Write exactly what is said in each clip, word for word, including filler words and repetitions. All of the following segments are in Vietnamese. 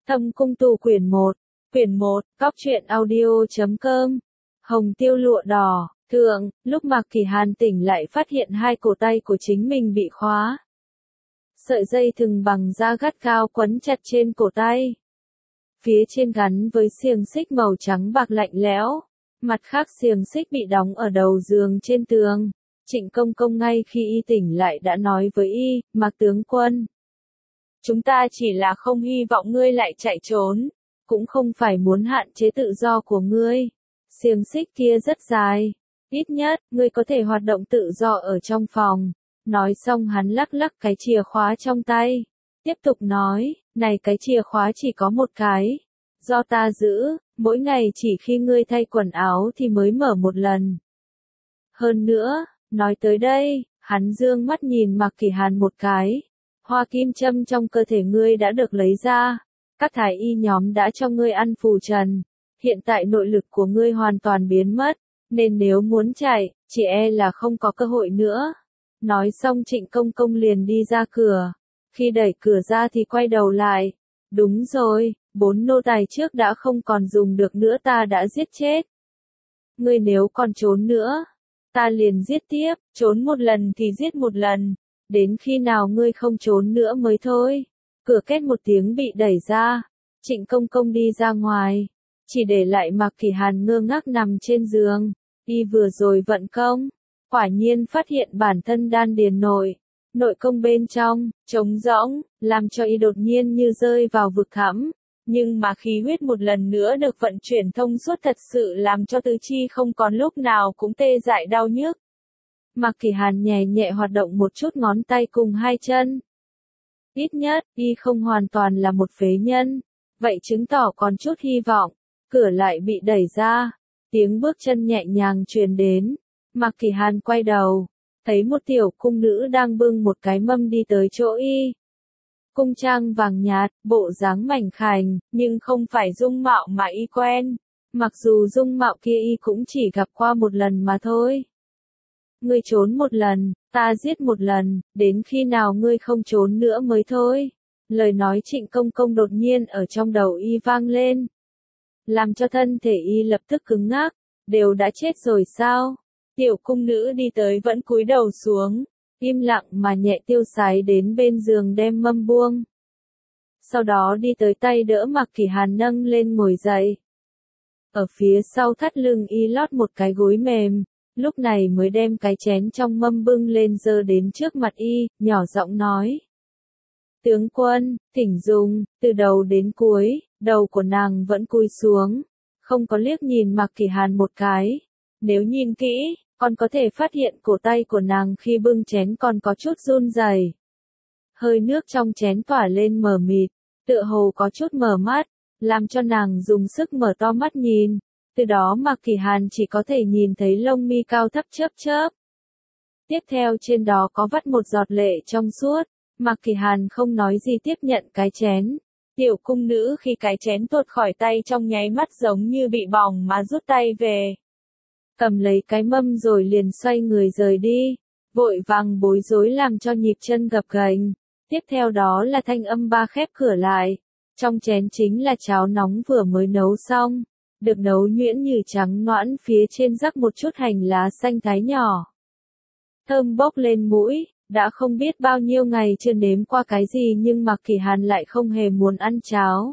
Thâm Cung Tu quyển một, quyển một, góc truyện audio.com, Hồng Tiêu Lụa Đỏ, thượng, lúc Mạc Kỳ Hàn tỉnh lại phát hiện hai cổ tay của chính mình bị khóa. Sợi dây thừng bằng da gắt gao quấn chặt trên cổ tay. Phía trên gắn với xiềng xích màu trắng bạc lạnh lẽo, mặt khác xiềng xích bị đóng ở đầu giường trên tường. Trịnh Công Công ngay khi y tỉnh lại đã nói với y, Mạc tướng quân. Chúng ta chỉ là không hy vọng ngươi lại chạy trốn, cũng không phải muốn hạn chế tự do của ngươi. Xiềng xích kia rất dài, ít nhất, ngươi có thể hoạt động tự do ở trong phòng. Nói xong hắn lắc lắc cái chìa khóa trong tay. Tiếp tục nói, này cái chìa khóa chỉ có một cái. Do ta giữ, mỗi ngày chỉ khi ngươi thay quần áo thì mới mở một lần. Hơn nữa, nói tới đây, hắn dương mắt nhìn Mạc Kỳ Hàn một cái. Hoa kim châm trong cơ thể ngươi đã được lấy ra. Các thái y nhóm đã cho ngươi ăn phù trần. Hiện tại nội lực của ngươi hoàn toàn biến mất. Nên nếu muốn chạy, chỉ e là không có cơ hội nữa. Nói xong Trịnh Công Công liền đi ra cửa. Khi đẩy cửa ra thì quay đầu lại. Đúng rồi, bốn nô tài trước đã không còn dùng được nữa, ta đã giết chết. Ngươi nếu còn trốn nữa, ta liền giết tiếp, trốn một lần thì giết một lần. Đến khi nào ngươi không trốn nữa mới thôi. Cửa két một tiếng bị đẩy ra. Trịnh Công Công đi ra ngoài. Chỉ để lại Mạc Kỳ Hàn ngơ ngác nằm trên giường. Y vừa rồi vận công. Quả nhiên phát hiện bản thân đan điền nội. Nội công bên trong, trống rỗng, làm cho y đột nhiên như rơi vào vực thẳm. Nhưng mà khí huyết một lần nữa được vận chuyển thông suốt thật sự làm cho tứ chi không còn lúc nào cũng tê dại đau nhức. Mạc Kỳ Hàn nhẹ nhẹ hoạt động một chút ngón tay cùng hai chân. Ít nhất, y không hoàn toàn là một phế nhân. Vậy chứng tỏ còn chút hy vọng. Cửa lại bị đẩy ra. Tiếng bước chân nhẹ nhàng truyền đến. Mạc Kỳ Hàn quay đầu. Thấy một tiểu cung nữ đang bưng một cái mâm đi tới chỗ y. Cung trang vàng nhạt, bộ dáng mảnh khảnh, nhưng không phải dung mạo mà y quen. Mặc dù dung mạo kia y cũng chỉ gặp qua một lần mà thôi. Ngươi trốn một lần, ta giết một lần, đến khi nào ngươi không trốn nữa mới thôi. Lời nói Trịnh Công Công đột nhiên ở trong đầu y vang lên. Làm cho thân thể y lập tức cứng ngắc, đều đã chết rồi sao? Tiểu cung nữ đi tới vẫn cúi đầu xuống, im lặng mà nhẹ tiêu sái đến bên giường đem mâm buông. Sau đó đi tới tay đỡ Mạc Kỳ Hàn nâng lên ngồi dậy. Ở phía sau thắt lưng y lót một cái gối mềm, lúc này mới đem cái chén trong mâm bưng lên giơ đến trước mặt y, nhỏ giọng nói. Tướng quân, thỉnh dùng, từ đầu đến cuối, đầu của nàng vẫn cúi xuống, không có liếc nhìn Mạc Kỳ Hàn một cái. Nếu nhìn kỹ, còn có thể phát hiện cổ tay của nàng khi bưng chén còn có chút run rẩy. Hơi nước trong chén tỏa lên mờ mịt, tựa hồ có chút mờ mắt, làm cho nàng dùng sức mở to mắt nhìn. Từ đó Mạc Kỳ Hàn chỉ có thể nhìn thấy lông mi cao thấp chớp chớp. Tiếp theo trên đó có vắt một giọt lệ trong suốt. Mạc Kỳ Hàn không nói gì tiếp nhận cái chén. Tiểu cung nữ khi cái chén tuột khỏi tay trong nháy mắt giống như bị bỏng mà rút tay về. Cầm lấy cái mâm rồi liền xoay người rời đi. Vội vàng bối rối làm cho nhịp chân gập ghềnh. Tiếp theo đó là thanh âm ba khép cửa lại. Trong chén chính là cháo nóng vừa mới nấu xong. Được nấu nhuyễn như trắng noãn, phía trên rắc một chút hành lá xanh thái nhỏ. Thơm bốc lên mũi, đã không biết bao nhiêu ngày chưa nếm qua cái gì nhưng Mạc Kỳ Hàn lại không hề muốn ăn cháo.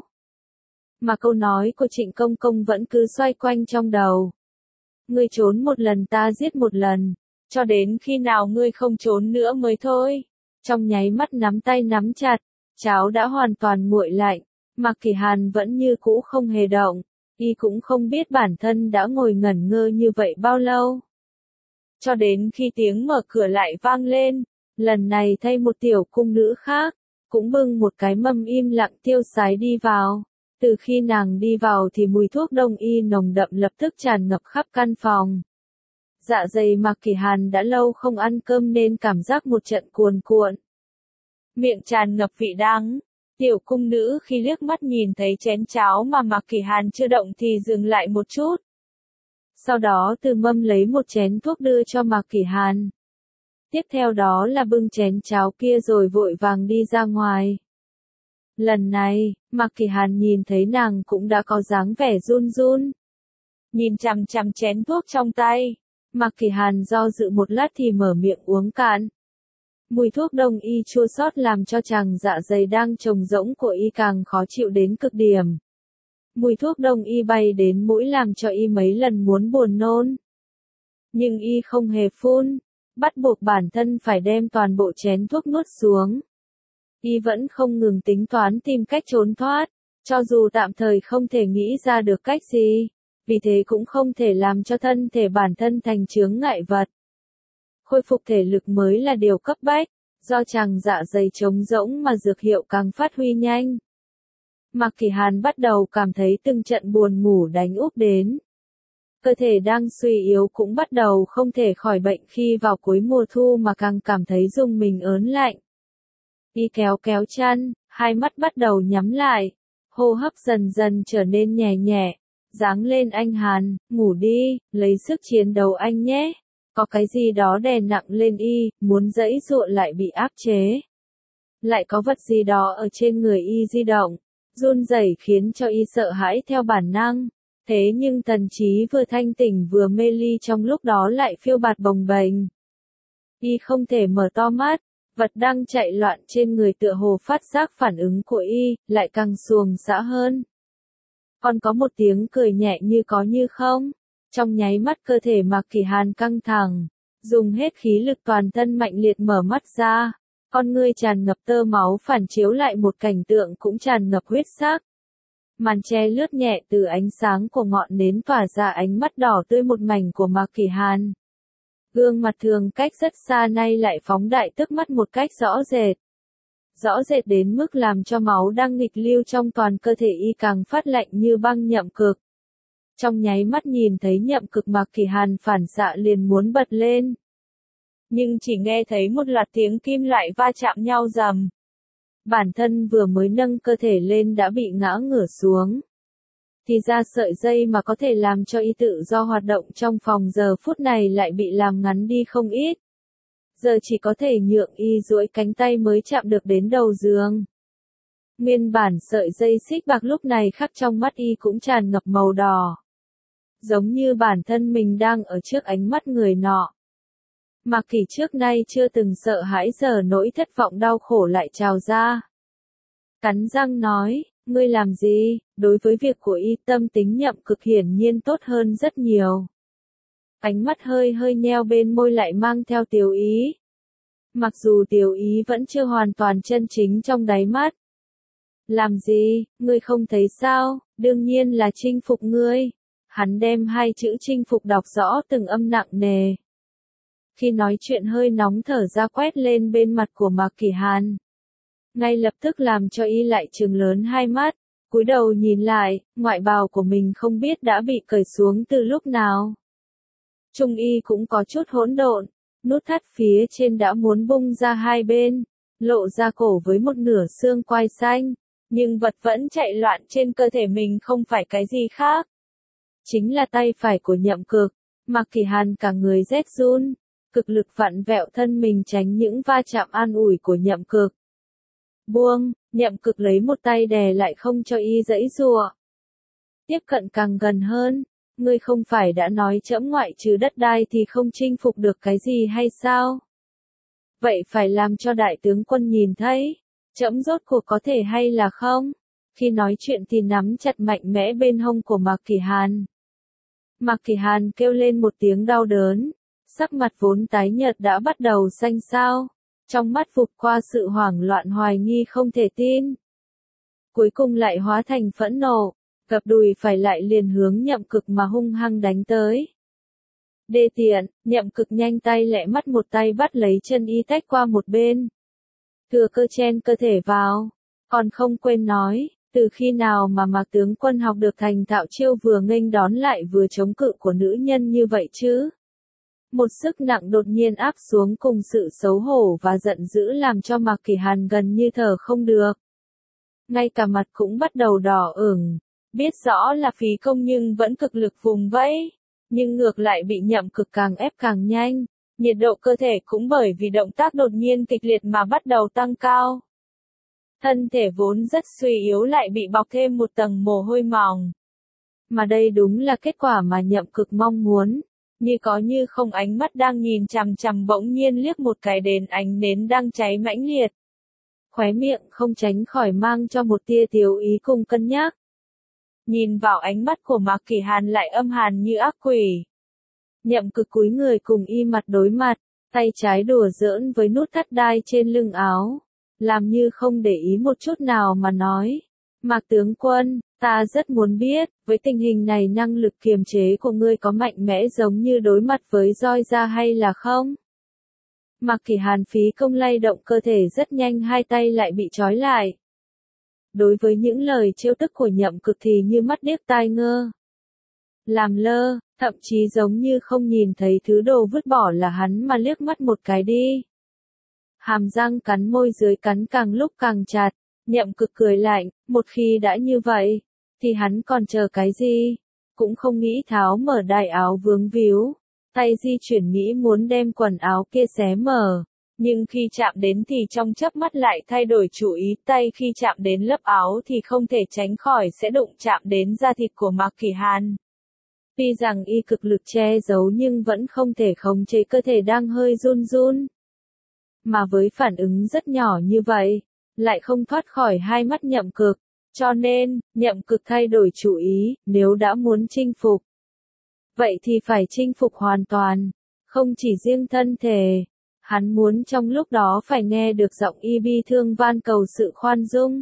Mà câu nói của Trịnh Công Công vẫn cứ xoay quanh trong đầu. Ngươi trốn một lần ta giết một lần, cho đến khi nào ngươi không trốn nữa mới thôi. Trong nháy mắt nắm tay nắm chặt, cháo đã hoàn toàn nguội lạnh, Mạc Kỳ Hàn vẫn như cũ không hề động. Y cũng không biết bản thân đã ngồi ngẩn ngơ như vậy bao lâu. Cho đến khi tiếng mở cửa lại vang lên, lần này thay một tiểu cung nữ khác, cũng bưng một cái mâm im lặng tiêu sái đi vào. Từ khi nàng đi vào thì mùi thuốc đông y nồng đậm lập tức tràn ngập khắp căn phòng. Dạ dày Mạc Kỳ Hàn đã lâu không ăn cơm nên cảm giác một trận cuồn cuộn. Miệng tràn ngập vị đắng. Tiểu cung nữ khi liếc mắt nhìn thấy chén cháo mà Mạc Kỳ Hàn chưa động thì dừng lại một chút. Sau đó từ mâm lấy một chén thuốc đưa cho Mạc Kỳ Hàn. Tiếp theo đó là bưng chén cháo kia rồi vội vàng đi ra ngoài. Lần này, Mạc Kỳ Hàn nhìn thấy nàng cũng đã có dáng vẻ run run. Nhìn chằm chằm chén thuốc trong tay, Mạc Kỳ Hàn do dự một lát thì mở miệng uống cạn. Mùi thuốc đông y chua xót làm cho chàng dạ dày đang trống rỗng của y càng khó chịu đến cực điểm. Mùi thuốc đông y bay đến mũi làm cho y mấy lần muốn buồn nôn. Nhưng y không hề phun, bắt buộc bản thân phải đem toàn bộ chén thuốc nuốt xuống. Y vẫn không ngừng tính toán tìm cách trốn thoát, cho dù tạm thời không thể nghĩ ra được cách gì, vì thế cũng không thể làm cho thân thể bản thân thành chướng ngại vật. Khôi phục thể lực mới là điều cấp bách, do chàng dạ dày trống rỗng mà dược hiệu càng phát huy nhanh. Mạc Kỳ Hàn bắt đầu cảm thấy từng trận buồn ngủ đánh úp đến. Cơ thể đang suy yếu cũng bắt đầu không thể khỏi bệnh khi vào cuối mùa thu mà càng cảm thấy rùng mình ớn lạnh. Y kéo kéo chăn, hai mắt bắt đầu nhắm lại, hô hấp dần dần trở nên nhẹ nhẹ, giáng lên anh Hàn, ngủ đi, lấy sức chiến đấu anh nhé. Có cái gì đó đè nặng lên y, muốn giãy giụa lại bị áp chế. Lại có vật gì đó ở trên người y di động, run rẩy khiến cho y sợ hãi theo bản năng. Thế nhưng thần trí vừa thanh tỉnh vừa mê ly trong lúc đó lại phiêu bạt bồng bềnh. Y không thể mở to mắt, vật đang chạy loạn trên người tựa hồ phát giác phản ứng của y, lại càng xuồng xã hơn. Còn có một tiếng cười nhẹ như có như không. Trong nháy mắt cơ thể Mạc Kỳ Hàn căng thẳng, dùng hết khí lực toàn thân mạnh liệt mở mắt ra, con ngươi tràn ngập tơ máu phản chiếu lại một cảnh tượng cũng tràn ngập huyết sắc. Màn che lướt nhẹ từ ánh sáng của ngọn nến tỏa ra ánh mắt đỏ tươi một mảnh của Mạc Kỳ Hàn. Gương mặt thường cách rất xa nay lại phóng đại tức mắt một cách rõ rệt. Rõ rệt đến mức làm cho máu đang nghịch lưu trong toàn cơ thể y càng phát lạnh như băng. Nhậm Cực. Trong nháy mắt nhìn thấy Nhậm Cực, Mạc Kỳ Hàn phản xạ liền muốn bật lên. Nhưng chỉ nghe thấy một loạt tiếng kim loại va chạm nhau rầm. Bản thân vừa mới nâng cơ thể lên đã bị ngã ngửa xuống. Thì ra sợi dây mà có thể làm cho y tự do hoạt động trong phòng giờ phút này lại bị làm ngắn đi không ít. Giờ chỉ có thể nhượng y duỗi cánh tay mới chạm được đến đầu giường. Nguyên bản sợi dây xích bạc lúc này khắc trong mắt y cũng tràn ngập màu đỏ. Giống như bản thân mình đang ở trước ánh mắt người nọ. Mạc Kỳ trước nay chưa từng sợ hãi, giờ nỗi thất vọng đau khổ lại trào ra. Cắn răng nói, ngươi làm gì? Đối với việc của y, tâm tính Nhậm Cực hiển nhiên tốt hơn rất nhiều. Ánh mắt hơi hơi nheo bên môi lại mang theo tiều ý. Mặc dù tiều ý vẫn chưa hoàn toàn chân chính trong đáy mắt. Làm gì, ngươi không thấy sao? Đương nhiên là chinh phục ngươi. Hắn đem hai chữ chinh phục đọc rõ từng âm nặng nề. Khi nói chuyện hơi nóng thở ra quét lên bên mặt của Mạc Kỳ Hàn. Ngay lập tức làm cho y lại trừng lớn hai mắt, cúi đầu nhìn lại, ngoại bào của mình không biết đã bị cởi xuống từ lúc nào. Trung y cũng có chút hỗn độn, nút thắt phía trên đã muốn bung ra hai bên, lộ ra cổ với một nửa xương quai xanh, nhưng vật vẫn chạy loạn trên cơ thể mình không phải cái gì khác. Chính là tay phải của Nhậm Cực. Mạc Kỳ Hàn cả người rét run, cực lực vặn vẹo thân mình tránh những va chạm an ủi của Nhậm Cực. Buông, Nhậm Cực lấy một tay đè lại không cho y giãy giụa. Tiếp cận càng gần hơn, ngươi không phải đã nói trẫm ngoại trừ đất đai thì không chinh phục được cái gì hay sao? Vậy phải làm cho đại tướng quân nhìn thấy, trẫm rốt cuộc có thể hay là không? Khi nói chuyện thì nắm chặt mạnh mẽ bên hông của Mạc Kỳ Hàn. Mạc Kỳ Hàn kêu lên một tiếng đau đớn, sắc mặt vốn tái nhợt đã bắt đầu xanh xao, trong mắt vụt qua sự hoảng loạn hoài nghi không thể tin. Cuối cùng lại hóa thành phẫn nộ, gập đùi phải lại liền hướng Nhậm Cực mà hung hăng đánh tới. Đê tiện, Nhậm Cực nhanh tay lẹ mắt một tay bắt lấy chân y tách qua một bên. Thừa cơ chen cơ thể vào, còn không quên nói, từ khi nào mà Mạc tướng quân học được thành thạo chiêu vừa nghênh đón lại vừa chống cự của nữ nhân như vậy chứ? Một sức nặng đột nhiên áp xuống cùng sự xấu hổ và giận dữ làm cho Mạc Kỳ Hàn gần như thở không được. Ngay cả mặt cũng bắt đầu đỏ ửng, biết rõ là phí công nhưng vẫn cực lực vùng vẫy, nhưng ngược lại bị Nhậm Cực càng ép càng nhanh, nhiệt độ cơ thể cũng bởi vì động tác đột nhiên kịch liệt mà bắt đầu tăng cao. thân thể vốn rất suy yếu lại bị bọc thêm một tầng mồ hôi mỏng. Mà đây đúng là kết quả mà Nhậm Cực mong muốn, như có như không ánh mắt đang nhìn chằm chằm bỗng nhiên liếc một cái đến ánh nến đang cháy mãnh liệt. Khóe miệng không tránh khỏi mang cho một tia tiếu ý cùng cân nhắc. Nhìn vào ánh mắt của Mạc Kỳ Hàn lại âm hàn như ác quỷ. Nhậm Cực cúi người cùng y mặt đối mặt, tay trái đùa giỡn với nút thắt đai trên lưng áo, làm như không để ý một chút nào mà nói. Mạc tướng quân, ta rất muốn biết, với tình hình này năng lực kiềm chế của ngươi có mạnh mẽ giống như đối mặt với roi da hay là không? Mạc Kỳ Hàn phí công lay động cơ thể rất nhanh, hai tay lại bị trói lại. Đối với những lời trêu tức của Nhậm Cực thì như mắt điếc tai ngơ. Làm lơ, thậm chí giống như không nhìn thấy thứ đồ vứt bỏ là hắn mà liếc mắt một cái đi. Hàm răng cắn môi dưới cắn càng lúc càng chặt, Nhậm Cực cười lạnh, một khi đã như vậy, thì hắn còn chờ cái gì? Cũng không nghĩ tháo mở đai áo vướng víu, tay di chuyển nghĩ muốn đem quần áo kia xé mở. Nhưng khi chạm đến thì trong chớp mắt lại thay đổi chủ ý, tay khi chạm đến lớp áo thì không thể tránh khỏi sẽ đụng chạm đến da thịt của Mạc Kỳ Hàn. Tuy rằng y cực lực che giấu nhưng vẫn không thể khống chế cơ thể đang hơi run run. Mà với phản ứng rất nhỏ như vậy, lại không thoát khỏi hai mắt Nhậm Cực, cho nên, Nhậm Cực thay đổi chủ ý, nếu đã muốn chinh phục. Vậy thì phải chinh phục hoàn toàn, không chỉ riêng thân thể. Hắn muốn trong lúc đó phải nghe được giọng y bi thương van cầu sự khoan dung.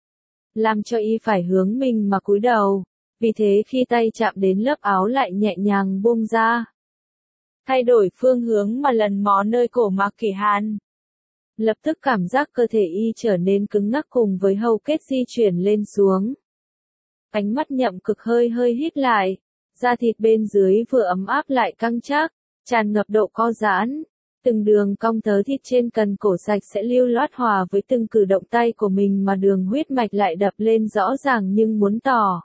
Làm cho y phải hướng mình mà cúi đầu. Vì thế khi tay chạm đến lớp áo lại nhẹ nhàng buông ra. Thay đổi phương hướng mà lần mò nơi cổ Mạc Kỳ Hàn. Lập tức cảm giác cơ thể y trở nên cứng ngắc cùng với hầu kết di chuyển lên xuống. Ánh mắt Nhậm Cực hơi hơi hít lại. Da thịt bên dưới vừa ấm áp lại căng chắc, tràn ngập độ co giãn. Từng đường cong thớ thịt trên cần cổ sạch sẽ lưu loát hòa với từng cử động tay của mình mà đường huyết mạch lại đập lên rõ ràng nhưng muốn tỏ.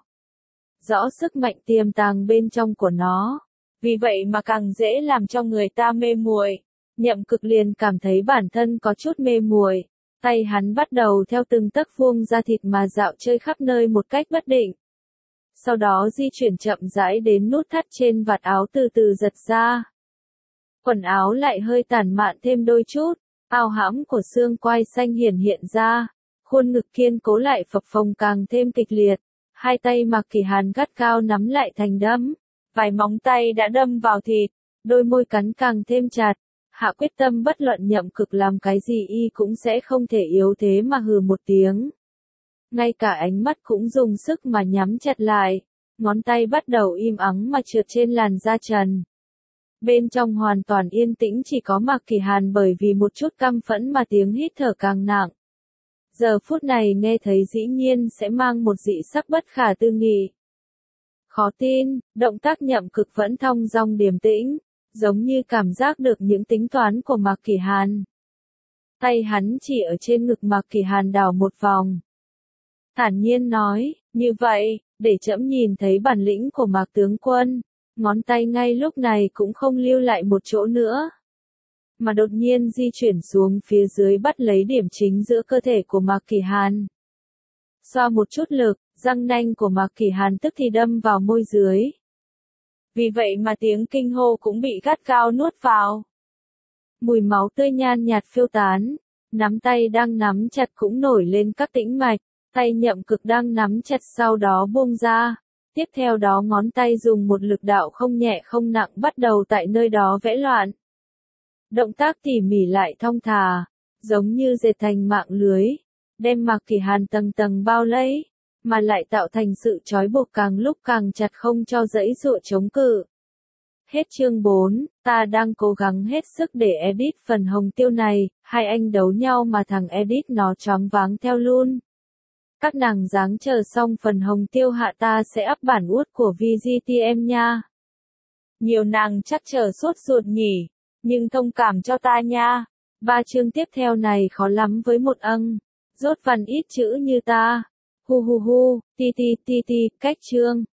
Rõ sức mạnh tiềm tàng bên trong của nó. Vì vậy mà càng dễ làm cho người ta mê muội. Nhậm Cực liền cảm thấy bản thân có chút mê muội. Tay hắn bắt đầu theo từng tấc vuông da thịt mà dạo chơi khắp nơi một cách bất định. Sau đó di chuyển chậm rãi đến nút thắt trên vạt áo từ từ giật ra. Quần áo lại hơi tản mạn thêm đôi chút, áo hãm của xương quai xanh hiển hiện ra, khuôn ngực kiên cố lại phập phồng càng thêm kịch liệt, hai tay Mạc Kỳ Hàn gắt gao nắm lại thành đấm, vài móng tay đã đâm vào thịt, đôi môi cắn càng thêm chặt, hạ quyết tâm bất luận Nhậm Cực làm cái gì y cũng sẽ không thể yếu thế mà hừ một tiếng. Ngay cả ánh mắt cũng dùng sức mà nhắm chặt lại, ngón tay bắt đầu im ắng mà trượt trên làn da trần. Bên trong hoàn toàn yên tĩnh chỉ có Mạc Kỳ Hàn bởi vì một chút căm phẫn mà tiếng hít thở càng nặng. Giờ phút này nghe thấy dĩ nhiên sẽ mang một dị sắc bất khả tư nghị. Khó tin, động tác Nhậm Cực vẫn thong dong điềm tĩnh, giống như cảm giác được những tính toán của Mạc Kỳ Hàn. Tay hắn chỉ ở trên ngực Mạc Kỳ Hàn đảo một vòng. Thản nhiên nói, như vậy, để trẫm nhìn thấy bản lĩnh của Mạc tướng quân. Ngón tay ngay lúc này cũng không lưu lại một chỗ nữa, mà đột nhiên di chuyển xuống phía dưới bắt lấy điểm chính giữa cơ thể của Mạc Kỳ Hàn. Xoa một chút lực, răng nanh của Mạc Kỳ Hàn tức thì đâm vào môi dưới. Vì vậy mà tiếng kinh hô cũng bị gắt gao nuốt vào. Mùi máu tươi nhan nhạt phiêu tán, nắm tay đang nắm chặt cũng nổi lên các tĩnh mạch, tay Nhậm Cực đang nắm chặt sau đó buông ra. Tiếp theo đó ngón tay dùng một lực đạo không nhẹ không nặng bắt đầu tại nơi đó vẽ loạn. Động tác tỉ mỉ lại thong thả, giống như dệt thành mạng lưới, đem Mạc Kỳ Hàn tầng tầng bao lấy, mà lại tạo thành sự trói buộc càng lúc càng chặt không cho dãy dụa chống cự. Hết chương bốn, ta đang cố gắng hết sức để edit phần hồng tiêu này, hai anh đấu nhau mà thằng edit nó choáng váng theo luôn. Các nàng dáng chờ xong phần hồng tiêu hạ ta sẽ up bản út của vê giê tê em nha. Nhiều nàng chắc chờ sốt ruột nhỉ, nhưng thông cảm cho ta nha. Ba chương tiếp theo này khó lắm với một âng, rốt văn ít chữ như ta. Hu hu hu, ti ti ti ti, cách chương.